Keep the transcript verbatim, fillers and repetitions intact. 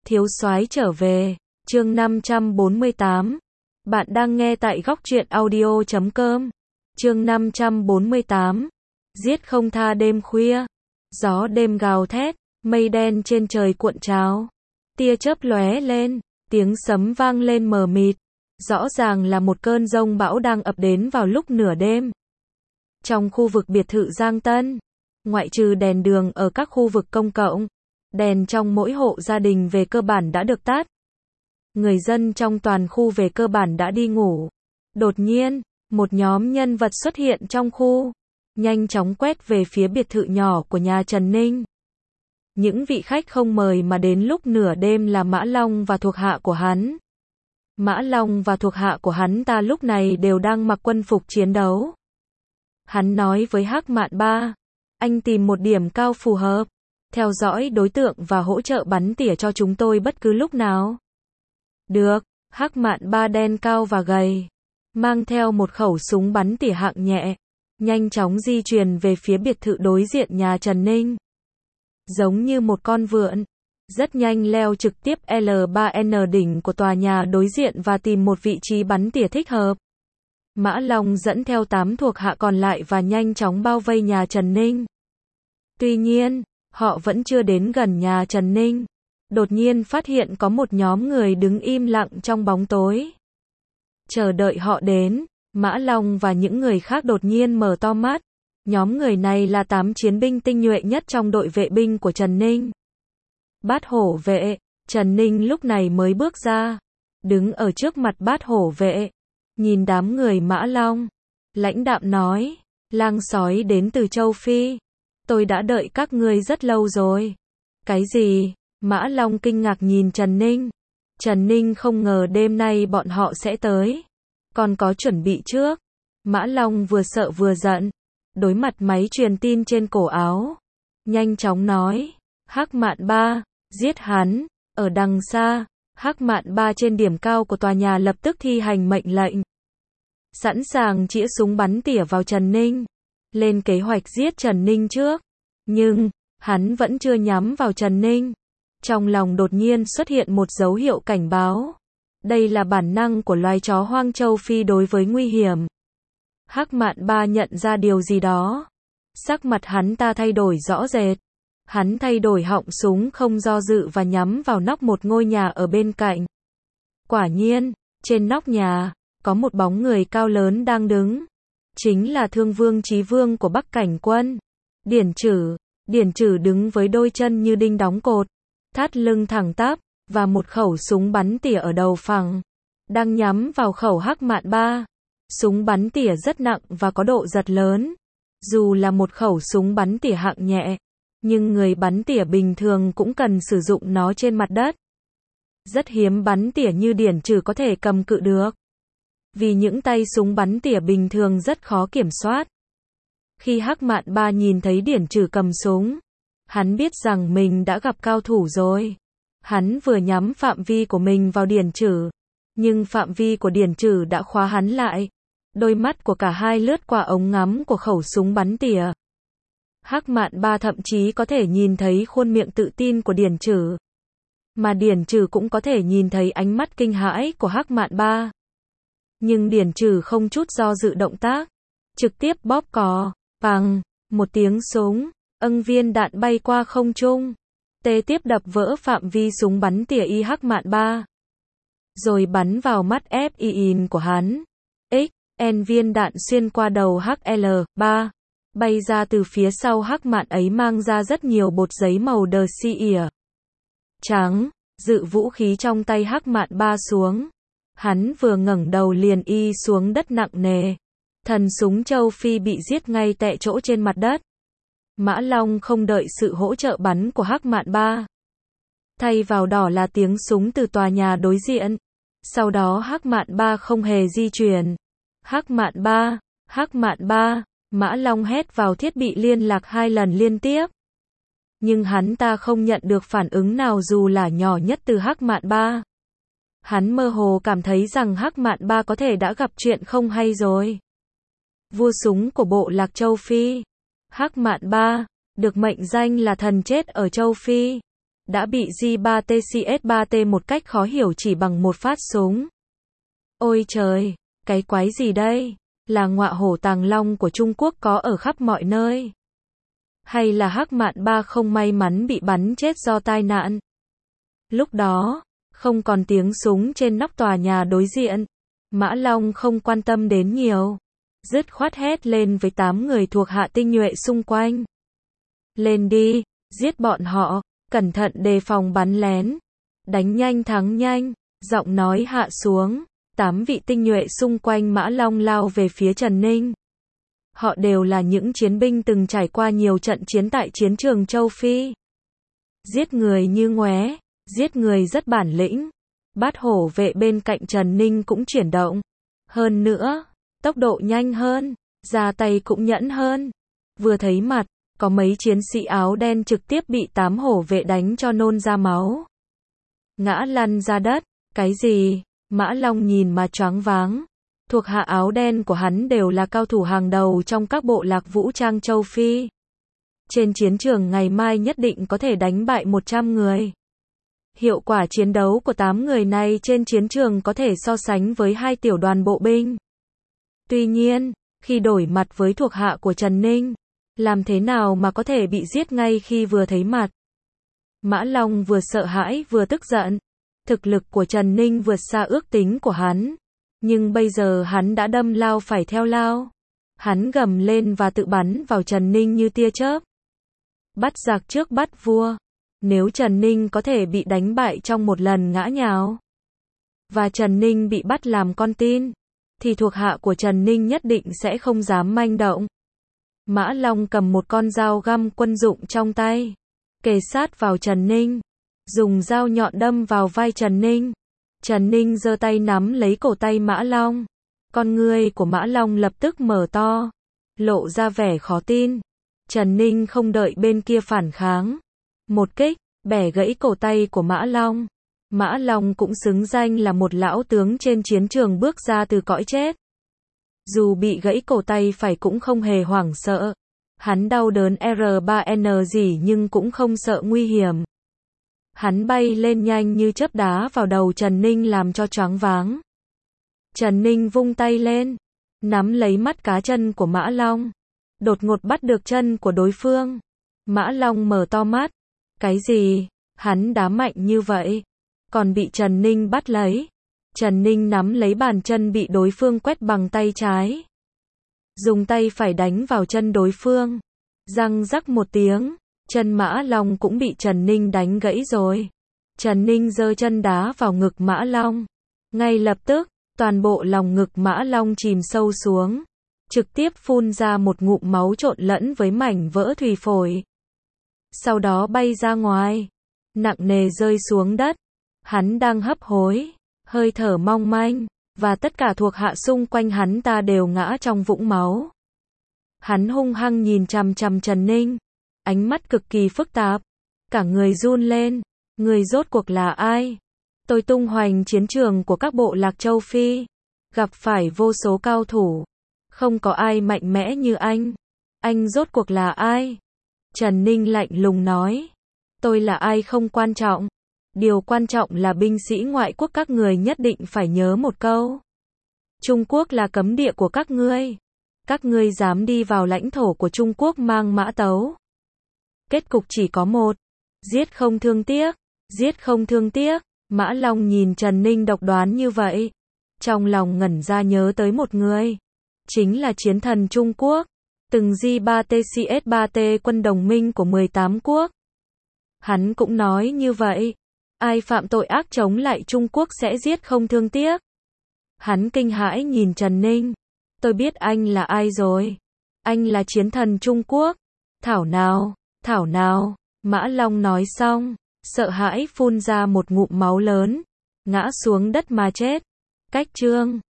Thiếu soái trở về, chương năm trăm bốn mươi tám. Bạn đang nghe tại góc truyện audio chấm com. Chương năm trăm bốn mươi tám. Giết không tha đêm khuya. Gió đêm gào thét, mây đen trên trời cuộn trào. Tia chớp lóe lên, tiếng sấm vang lên mờ mịt. Rõ ràng là một cơn giông bão đang ập đến vào lúc nửa đêm. Trong khu vực biệt thự Giang Tân, ngoại trừ đèn đường ở các khu vực công cộng, đèn trong mỗi hộ gia đình về cơ bản đã được tắt. Người dân trong toàn khu về cơ bản đã đi ngủ. Đột nhiên, một nhóm nhân vật xuất hiện trong khu, nhanh chóng quét về phía biệt thự nhỏ của nhà Trần Ninh. Những vị khách không mời mà đến lúc nửa đêm là Mã Long và thuộc hạ của hắn. Mã Long và thuộc hạ của hắn ta lúc này đều đang mặc quân phục chiến đấu. Hắn nói với Hắc Mạn Ba, anh tìm một điểm cao phù hợp, theo dõi đối tượng và hỗ trợ bắn tỉa cho chúng tôi bất cứ lúc nào. Được, Hắc Mạn Ba đen cao và gầy, mang theo một khẩu súng bắn tỉa hạng nhẹ, nhanh chóng di chuyển về phía biệt thự đối diện nhà Trần Ninh. Giống như một con vượn, rất nhanh leo trực tiếp L ba N đỉnh của tòa nhà đối diện và tìm một vị trí bắn tỉa thích hợp. Mã Long dẫn theo tám thuộc hạ còn lại và nhanh chóng bao vây nhà Trần Ninh. Tuy nhiên, họ vẫn chưa đến gần nhà Trần Ninh. Đột nhiên phát hiện có một nhóm người đứng im lặng trong bóng tối. Chờ đợi họ đến, Mã Long và những người khác đột nhiên mở to mắt. Nhóm người này là tám chiến binh tinh nhuệ nhất trong đội vệ binh của Trần Ninh. Bát hổ vệ, Trần Ninh lúc này mới bước ra, đứng ở trước mặt bát hổ vệ, nhìn đám người Mã Long, lãnh đạm nói, lang sói đến từ châu Phi, tôi đã đợi các ngươi rất lâu rồi. Cái gì? Mã Long kinh ngạc nhìn Trần Ninh. Trần Ninh không ngờ đêm nay bọn họ sẽ tới, còn có chuẩn bị trước. Mã Long vừa sợ vừa giận, đối mặt máy truyền tin trên cổ áo, nhanh chóng nói, Hắc Mạn Ba, giết hắn. Ở đằng xa, Hắc Mạn Ba trên điểm cao của tòa nhà lập tức thi hành mệnh lệnh, sẵn sàng chĩa súng bắn tỉa vào Trần Ninh, lên kế hoạch giết Trần Ninh trước. Nhưng, hắn vẫn chưa nhắm vào Trần Ninh. Trong lòng đột nhiên xuất hiện một dấu hiệu cảnh báo. Đây là bản năng của loài chó hoang châu Phi đối với nguy hiểm. Hắc Mạn Ba nhận ra điều gì đó. Sắc mặt hắn ta thay đổi rõ rệt. Hắn thay đổi họng súng không do dự và nhắm vào nóc một ngôi nhà ở bên cạnh. Quả nhiên, trên nóc nhà, có một bóng người cao lớn đang đứng. Chính là Thương Vương Chí Vương của Bắc Cảnh Quân. Điển Trử. Điển Trử đứng với đôi chân như đinh đóng cột, thắt lưng thẳng tắp, và một khẩu súng bắn tỉa ở đầu phẳng, đang nhắm vào khẩu Hắc Mạn Ba. Súng bắn tỉa rất nặng và có độ giật lớn. Dù là một khẩu súng bắn tỉa hạng nhẹ, nhưng người bắn tỉa bình thường cũng cần sử dụng nó trên mặt đất. Rất hiếm bắn tỉa như Điển Trử có thể cầm cự được. Vì những tay súng bắn tỉa bình thường rất khó kiểm soát. Khi Hắc Mạn Ba nhìn thấy Điển Trử cầm súng, hắn biết rằng mình đã gặp cao thủ rồi. Hắn vừa nhắm phạm vi của mình vào Điển Trử, nhưng phạm vi của Điển Trử đã khóa hắn lại. Đôi mắt của cả hai lướt qua ống ngắm của khẩu súng bắn tỉa. Hắc Mạn Ba thậm chí có thể nhìn thấy khuôn miệng tự tin của Điển Trử. Mà Điển Trử cũng có thể nhìn thấy ánh mắt kinh hãi của Hắc Mạn Ba. Nhưng Điển Trử không chút do dự động tác, trực tiếp bóp cò, bằng một tiếng súng, ưng viên đạn bay qua không trung, tê tiếp đập vỡ phạm vi súng bắn tỉa y Hắc Mạn Ba, rồi bắn vào mắt F I in của hắn. X, N viên đạn xuyên qua đầu H L ba, bay ra từ phía sau Hắc Mạn ấy mang ra rất nhiều bột giấy màu đờ xi ỉa trắng, dự vũ khí trong tay Hắc Mạn Ba xuống. Hắn vừa ngẩng đầu liền y xuống đất nặng nề. Thần súng châu Phi bị giết ngay tại chỗ trên mặt đất. Mã Long không đợi sự hỗ trợ bắn của Hắc Mạn Ba. Thay vào đó là tiếng súng từ tòa nhà đối diện. Sau đó Hắc Mạn Ba không hề di chuyển. Hắc Mạn Ba, Hắc Mạn Ba, Mã Long hét vào thiết bị liên lạc hai lần liên tiếp. Nhưng hắn ta không nhận được phản ứng nào dù là nhỏ nhất từ Hắc Mạn Ba. Hắn mơ hồ cảm thấy rằng Hắc Mạn Ba có thể đã gặp chuyện không hay rồi. Vua súng của bộ lạc châu Phi, Hắc Mạn Ba, được mệnh danh là thần chết ở châu Phi. đã bị J ba T C S ba T một cách khó hiểu chỉ bằng một phát súng. Ôi trời, cái quái gì đây? Là ngọa hổ tàng long của Trung Quốc có ở khắp mọi nơi? Hay là Hắc Mạn Ba không may mắn bị bắn chết do tai nạn? Lúc đó, không còn tiếng súng trên nóc tòa nhà đối diện. Mã Long không quan tâm đến nhiều. Dứt khoát hét lên với tám người thuộc hạ tinh nhuệ xung quanh. Lên đi, giết bọn họ, cẩn thận đề phòng bắn lén. Đánh nhanh thắng nhanh, giọng nói hạ xuống. Tám vị tinh nhuệ xung quanh Mã Long lao về phía Trần Ninh. Họ đều là những chiến binh từng trải qua nhiều trận chiến tại chiến trường châu Phi. Giết người như ngoé, giết người rất bản lĩnh. Bát hổ vệ bên cạnh Trần Ninh cũng chuyển động. Hơn nữa, tốc độ nhanh hơn, ra tay cũng nhẫn hơn. Vừa thấy mặt, có mấy chiến sĩ áo đen trực tiếp bị tám hổ vệ đánh cho nôn ra máu. Ngã lăn ra đất, cái gì? Mã Long nhìn mà choáng váng. Thuộc hạ áo đen của hắn đều là cao thủ hàng đầu trong các bộ lạc vũ trang châu Phi. Trên chiến trường ngày mai nhất định có thể đánh bại một trăm người. Hiệu quả chiến đấu của tám người này trên chiến trường có thể so sánh với hai tiểu đoàn bộ binh. Tuy nhiên, khi đổi mặt với thuộc hạ của Trần Ninh, làm thế nào mà có thể bị giết ngay khi vừa thấy mặt? Mã Long vừa sợ hãi vừa tức giận. Thực lực của Trần Ninh vượt xa ước tính của hắn. Nhưng bây giờ hắn đã đâm lao phải theo lao. Hắn gầm lên và tự bắn vào Trần Ninh như tia chớp. Bắt giặc trước bắt vua. Nếu Trần Ninh có thể bị đánh bại trong một lần ngã nhào, và Trần Ninh bị bắt làm con tin, thì thuộc hạ của Trần Ninh nhất định sẽ không dám manh động. Mã Long cầm một con dao găm quân dụng trong tay, kề sát vào Trần Ninh, dùng dao nhọn đâm vào vai Trần Ninh. Trần Ninh giơ tay nắm lấy cổ tay Mã Long. Con ngươi của Mã Long lập tức mở to, lộ ra vẻ khó tin. Trần Ninh không đợi bên kia phản kháng. Một kích, bẻ gãy cổ tay của Mã Long. Mã Long cũng xứng danh là một lão tướng trên chiến trường bước ra từ cõi chết. Dù bị gãy cổ tay phải cũng không hề hoảng sợ. Hắn đau đớn R ba N gì nhưng cũng không sợ nguy hiểm. Hắn bay lên nhanh như chớp đá vào đầu Trần Ninh làm cho choáng váng. Trần Ninh vung tay lên, nắm lấy mắt cá chân của Mã Long. Đột ngột bắt được chân của đối phương. Mã Long mở to mắt. Cái gì? Hắn đá mạnh như vậy, còn bị Trần Ninh bắt lấy. Trần Ninh nắm lấy bàn chân bị đối phương quét bằng tay trái. Dùng tay phải đánh vào chân đối phương. Răng rắc một tiếng, chân Mã Long cũng bị Trần Ninh đánh gãy rồi. Trần Ninh giơ chân đá vào ngực Mã Long. Ngay lập tức, toàn bộ lòng ngực Mã Long chìm sâu xuống. Trực tiếp phun ra một ngụm máu trộn lẫn với mảnh vỡ thùy phổi. Sau đó bay ra ngoài, nặng nề rơi xuống đất. Hắn đang hấp hối, hơi thở mong manh, và tất cả thuộc hạ xung quanh hắn ta đều ngã trong vũng máu. Hắn hung hăng nhìn chằm chằm Trần Ninh, ánh mắt cực kỳ phức tạp, cả người run lên. Người rốt cuộc là ai? Tôi tung hoành chiến trường của các bộ lạc châu Phi, gặp phải vô số cao thủ, không có ai mạnh mẽ như anh. Anh rốt cuộc là ai? Trần Ninh lạnh lùng nói. Tôi là ai không quan trọng. Điều quan trọng là binh sĩ ngoại quốc các người nhất định phải nhớ một câu. Trung Quốc là cấm địa của các ngươi. Các ngươi dám đi vào lãnh thổ của Trung Quốc mang mã tấu. Kết cục chỉ có một. Giết không thương tiếc. Giết không thương tiếc. Mã Long nhìn Trần Ninh độc đoán như vậy. Trong lòng ngẩn ra nhớ tới một người. Chính là chiến thần Trung Quốc. Từng J ba T C S ba T quân đồng minh của mười tám quốc. Hắn cũng nói như vậy. Ai phạm tội ác chống lại Trung Quốc sẽ giết không thương tiếc. Hắn kinh hãi nhìn Trần Ninh. Tôi biết anh là ai rồi. Anh là chiến thần Trung Quốc. Thảo nào, thảo nào. Mã Long nói xong, sợ hãi phun ra một ngụm máu lớn, ngã xuống đất mà chết. Cách chương